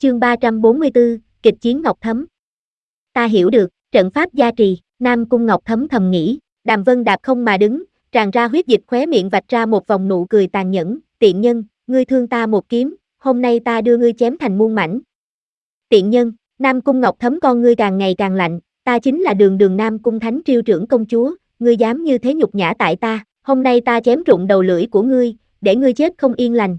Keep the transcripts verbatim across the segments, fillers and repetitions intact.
Chương ba trăm bốn mươi tư, kịch chiến Ngọc Thấm. Ta hiểu được, trận pháp gia trì, Nam Cung Ngọc Thấm thầm nghĩ, Đàm Vân đạp không mà đứng, tràn ra huyết dịch khóe miệng vạch ra một vòng nụ cười tàn nhẫn, tiện nhân, ngươi thương ta một kiếm, hôm nay ta đưa ngươi chém thành muôn mảnh. Tiện nhân, Nam Cung Ngọc Thấm con ngươi càng ngày càng lạnh, ta chính là đường đường Nam Cung Thánh Triêu trưởng công chúa, ngươi dám như thế nhục nhã tại ta, hôm nay ta chém rụng đầu lưỡi của ngươi, để ngươi chết không yên lành.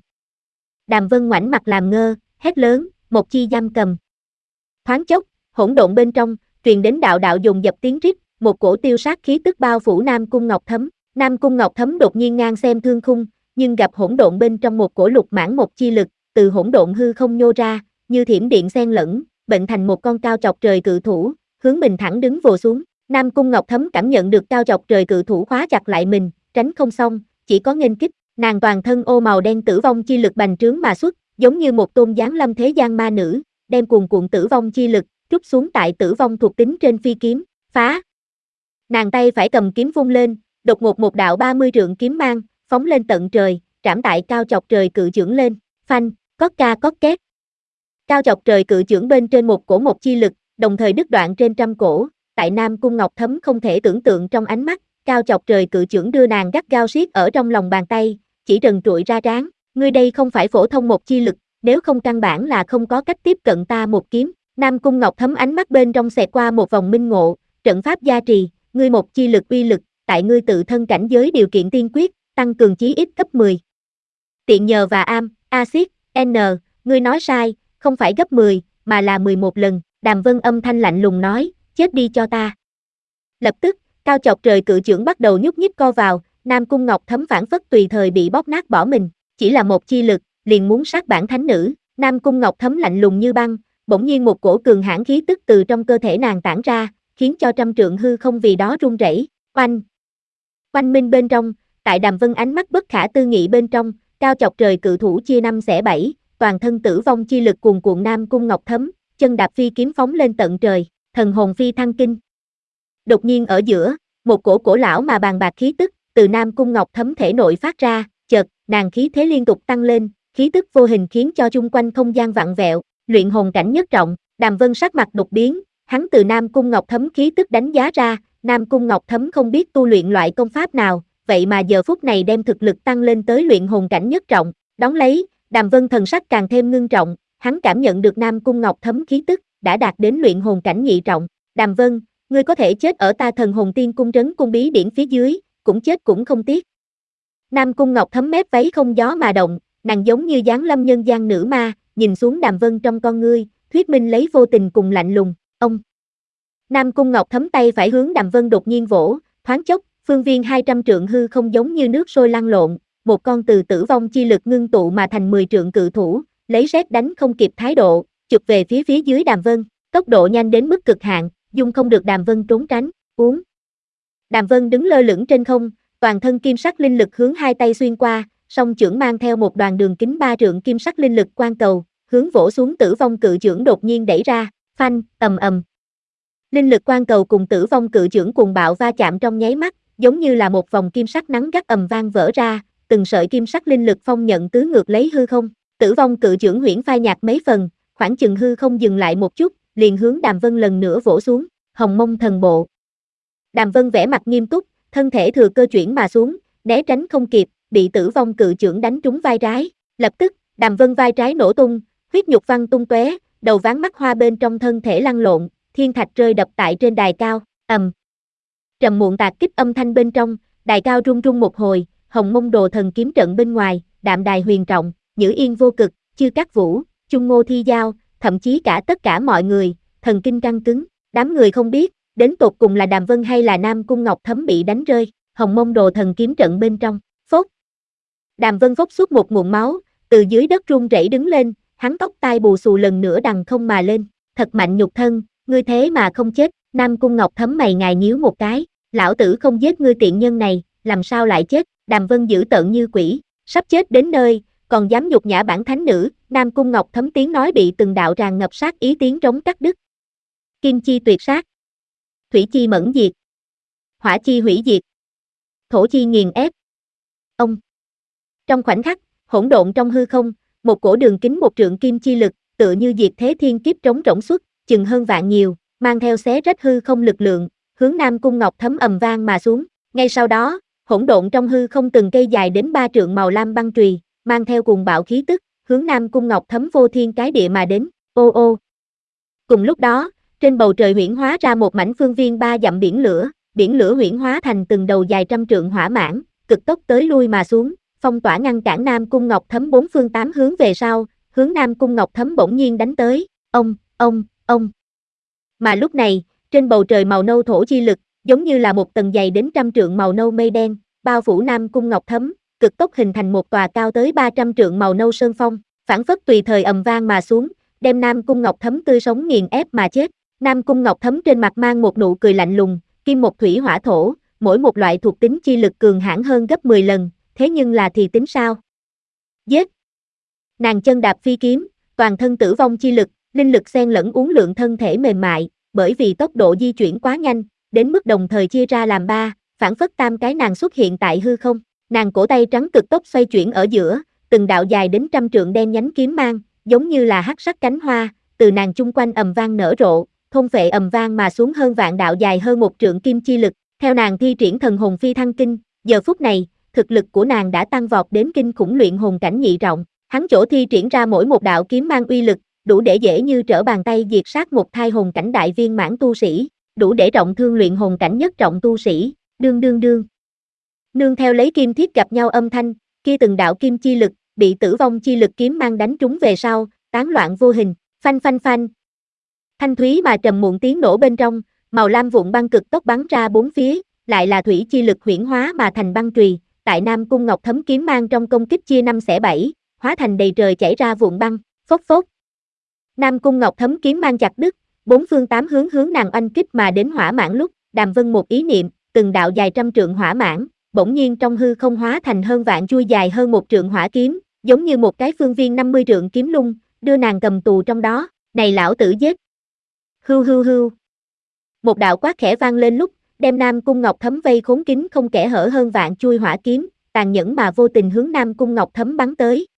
Đàm Vân ngoảnh mặt làm ngơ, hét lớn, một chi giam cầm. Thoáng chốc, hỗn độn bên trong, truyền đến đạo đạo dồn dập tiếng rít, một cổ tiêu sát khí tức bao phủ Nam Cung Ngọc Thấm. Nam Cung Ngọc Thấm đột nhiên ngang xem thương khung, nhưng gặp hỗn độn bên trong một cổ lục mãn một chi lực, từ hỗn độn hư không nhô ra, như thiểm điện xen lẫn, bệnh thành một con cao chọc trời cự thủ, hướng mình thẳng đứng vồ xuống. Nam Cung Ngọc Thấm cảm nhận được cao chọc trời cự thủ khóa chặt lại mình, tránh không xong, chỉ có nghênh kích, nàng toàn thân ô màu đen tử vong chi lực bành trướng mà xuất, giống như một tôn giáng lâm thế gian ma nữ, đem cuồn cuộn tử vong chi lực trút xuống tại tử vong thuộc tính trên phi kiếm, phá. Nàng tay phải cầm kiếm vung lên, đột ngột một đạo ba mươi trượng kiếm mang, phóng lên tận trời, trảm tại cao chọc trời cự chưởng lên, phanh, cót ca cót két. Cao chọc trời cự chưởng bên trên một cổ một chi lực, đồng thời đứt đoạn trên trăm cổ, tại Nam Cung Ngọc Thấm không thể tưởng tượng trong ánh mắt, cao chọc trời cự chưởng đưa nàng gắt gao siết ở trong lòng bàn tay, chỉ trần trụi ra trán, ngươi đây không phải phổ thông một chi lực, nếu không căn bản là không có cách tiếp cận ta một kiếm. Nam Cung Ngọc Thấm ánh mắt bên trong xẹt qua một vòng minh ngộ, trận pháp gia trì, ngươi một chi lực uy lực, tại ngươi tự thân cảnh giới điều kiện tiên quyết, tăng cường chí ít gấp mười. Tiện nhờ và am, axit, N, ngươi nói sai, không phải gấp mười, mà là mười một lần, Đàm Vân âm thanh lạnh lùng nói, chết đi cho ta. Lập tức, cao chọc trời cự chưởng bắt đầu nhúc nhích co vào, Nam Cung Ngọc Thấm phản phất tùy thời bị bóp nát bỏ mình, chỉ là một chi lực, liền muốn sát bản thánh nữ, Nam Cung Ngọc Thấm lạnh lùng như băng, bỗng nhiên một cổ cường hãn khí tức từ trong cơ thể nàng tản ra, khiến cho trăm trượng hư không vì đó rung rẩy. Oanh! Oanh minh bên trong, tại Đàm Vân ánh mắt bất khả tư nghị bên trong, cao chọc trời cự thủ chia năm xẻ bảy, toàn thân tử vong chi lực cuồn cuộn Nam Cung Ngọc Thấm, chân đạp phi kiếm phóng lên tận trời, thần hồn phi thăng kinh. Đột nhiên ở giữa, một cổ cổ lão mà bàn bạc khí tức từ Nam Cung Ngọc Thấm thể nội phát ra, chợt, nàng khí thế liên tục tăng lên, khí tức vô hình khiến cho chung quanh không gian vặn vẹo, luyện hồn cảnh nhất trọng, Đàm Vân sắc mặt đột biến, hắn từ Nam Cung Ngọc Thấm khí tức đánh giá ra, Nam Cung Ngọc Thấm không biết tu luyện loại công pháp nào, vậy mà giờ phút này đem thực lực tăng lên tới luyện hồn cảnh nhất trọng, đón lấy, Đàm Vân thần sắc càng thêm ngưng trọng, hắn cảm nhận được Nam Cung Ngọc Thấm khí tức, đã đạt đến luyện hồn cảnh nhị trọng, Đàm Vân, ngươi có thể chết ở ta thần hồn tiên cung trấn cung bí điển phía dưới, cũng chết cũng không tiếc. Nam Cung Ngọc Thấm mép váy không gió mà động, nàng giống như giáng lâm nhân gian nữ ma, nhìn xuống Đàm Vân trong con ngươi, thuyết minh lấy vô tình cùng lạnh lùng, ông. Nam Cung Ngọc Thấm tay phải hướng Đàm Vân đột nhiên vỗ, thoáng chốc, phương viên hai trăm trượng hư không giống như nước sôi lăn lộn, một con từ tử vong chi lực ngưng tụ mà thành mười trượng cự thủ, lấy sét đánh không kịp thái độ, chụp về phía phía dưới Đàm Vân, tốc độ nhanh đến mức cực hạn, dung không được Đàm Vân trốn tránh, uống. Đàm Vân đứng lơ lửng trên không, toàn thân kim sắc linh lực hướng hai tay xuyên qua, song chưởng mang theo một đoàn đường kính ba trượng kim sắc linh lực quan cầu, hướng vỗ xuống tử vong cự chưởng đột nhiên đẩy ra, phanh, ầm ầm. Linh lực quan cầu cùng tử vong cự chưởng cuồng bạo va chạm trong nháy mắt, giống như là một vòng kim sắc nắng gắt ầm vang vỡ ra, từng sợi kim sắc linh lực phong nhận tứ ngược lấy hư không, tử vong cự chưởng huyễn phai nhạt mấy phần, khoảng chừng hư không dừng lại một chút, liền hướng Đàm Vân lần nữa vỗ xuống, Hồng Mông thần bộ. Đàm Vân vẻ mặt nghiêm túc, thân thể thừa cơ chuyển mà xuống, né tránh không kịp, bị tử vong cự chưởng đánh trúng vai trái, lập tức, Đàm Vân vai trái nổ tung, huyết nhục văng tung tóe, đầu ván mắt hoa bên trong thân thể lăn lộn, thiên thạch rơi đập tại trên đài cao, ầm. Trầm muộn tạc kích âm thanh bên trong, đài cao rung rung một hồi, Hồng Mông đồ thần kiếm trận bên ngoài, đạm đài huyền trọng, Nhữ Yên vô cực, Chư Cát Vũ, Chung Ngô Thi Giao, thậm chí cả tất cả mọi người, thần kinh căng cứng, đám người không biết, đến tột cùng là Đàm Vân hay là Nam Cung Ngọc Thấm bị đánh rơi, Hồng Mông đồ thần kiếm trận bên trong, phốt. Đàm Vân phốc suốt một nguồn máu, từ dưới đất run rẩy đứng lên, hắn tóc tai bù xù lần nữa đằng không mà lên, thật mạnh nhục thân, ngươi thế mà không chết, Nam Cung Ngọc Thấm mày ngài nhíu một cái, lão tử không giết ngươi tiện nhân này, làm sao lại chết, Đàm Vân dữ tợn như quỷ, sắp chết đến nơi, còn dám nhục nhã bản thánh nữ, Nam Cung Ngọc Thấm tiếng nói bị từng đạo tràn ngập sát ý tiếng trống cắt đứt. Kim chi tuyệt sát, thủy chi mẫn diệt, hỏa chi hủy diệt, thổ chi nghiền ép. Ông. Trong khoảnh khắc, hỗn độn trong hư không, một cổ đường kính một trượng kim chi lực, tựa như diệt thế thiên kiếp trống rỗng xuất, chừng hơn vạn nhiều, mang theo xé rách hư không lực lượng, hướng Nam Cung Ngọc Thấm ầm vang mà xuống. Ngay sau đó, hỗn độn trong hư không từng cây dài đến ba trượng màu lam băng chùy, mang theo cuồng bạo khí tức, hướng Nam Cung Ngọc Thấm vô thiên cái địa mà đến. Ô ô. Cùng lúc đó, trên bầu trời huyễn hóa ra một mảnh phương viên ba dặm biển lửa, biển lửa huyễn hóa thành từng đầu dài trăm trượng hỏa mãng, cực tốc tới lui mà xuống, phong tỏa ngăn cản Nam Cung Ngọc Thấm bốn phương tám hướng về sau, hướng Nam Cung Ngọc Thấm bỗng nhiên đánh tới. Ông, ông, ông. Mà lúc này, trên bầu trời màu nâu thổ chi lực, giống như là một tầng dày đến trăm trượng màu nâu mây đen, bao phủ Nam Cung Ngọc Thấm, cực tốc hình thành một tòa cao tới ba trăm trượng màu nâu sơn phong, phản phất tùy thời ầm vang mà xuống, đem Nam Cung Ngọc Thấm tươi sống nghiền ép mà chết. Nam Cung Ngọc Thấm trên mặt mang một nụ cười lạnh lùng, kim một thủy hỏa thổ, mỗi một loại thuộc tính chi lực cường hãn hơn gấp mười lần, thế nhưng là thì tính sao? Giết! Nàng chân đạp phi kiếm, toàn thân tử vong chi lực, linh lực xen lẫn uốn lượn thân thể mềm mại, bởi vì tốc độ di chuyển quá nhanh, đến mức đồng thời chia ra làm ba, phản phất tam cái nàng xuất hiện tại hư không. Nàng cổ tay trắng cực tốc xoay chuyển ở giữa, từng đạo dài đến trăm trượng đen nhánh kiếm mang, giống như là hắc sắc cánh hoa, từ nàng chung quanh ầm vang nở rộ, thôn phệ ầm vang mà xuống hơn vạn đạo dài hơn một trượng kim chi lực. Theo nàng thi triển thần hồn phi thăng kinh, giờ phút này, thực lực của nàng đã tăng vọt đến kinh khủng luyện hồn cảnh nhị trọng. Hắn chỗ thi triển ra mỗi một đạo kiếm mang uy lực, đủ để dễ như trở bàn tay diệt sát một thai hồn cảnh đại viên mãn tu sĩ, đủ để trọng thương luyện hồn cảnh nhất trọng tu sĩ. Đương đương đương. Nương theo lấy kim thiết gặp nhau âm thanh, kia từng đạo kim chi lực, bị tử vong chi lực kiếm mang đánh trúng về sau, tán loạn vô hình, phanh phanh phanh. Thanh thúy mà trầm muộn tiếng nổ bên trong, màu lam vụn băng cực tốc bắn ra bốn phía, lại là thủy chi lực huyễn hóa mà thành băng chùy, tại Nam Cung Ngọc Thấm kiếm mang trong công kích chia năm xẻ bảy, hóa thành đầy trời chảy ra vụn băng, phốc phốc. Nam Cung Ngọc Thấm kiếm mang chặt đứt, bốn phương tám hướng hướng nàng oanh kích mà đến hỏa mãng lúc, Đàm Vân một ý niệm, từng đạo dài trăm trượng hỏa mãng, bỗng nhiên trong hư không hóa thành hơn vạn chuôi dài hơn một trượng hỏa kiếm, giống như một cái phương viên năm mươi trượng kiếm lung, đưa nàng cầm tù trong đó. Này lão tử giết! Hưu hưu hưu! Một đạo quát khẽ vang lên lúc, đem Nam Cung Ngọc Thấm vây khốn kín không kẽ hở hơn vạn chuôi hỏa kiếm, tàn nhẫn mà vô tình hướng Nam Cung Ngọc Thấm bắn tới.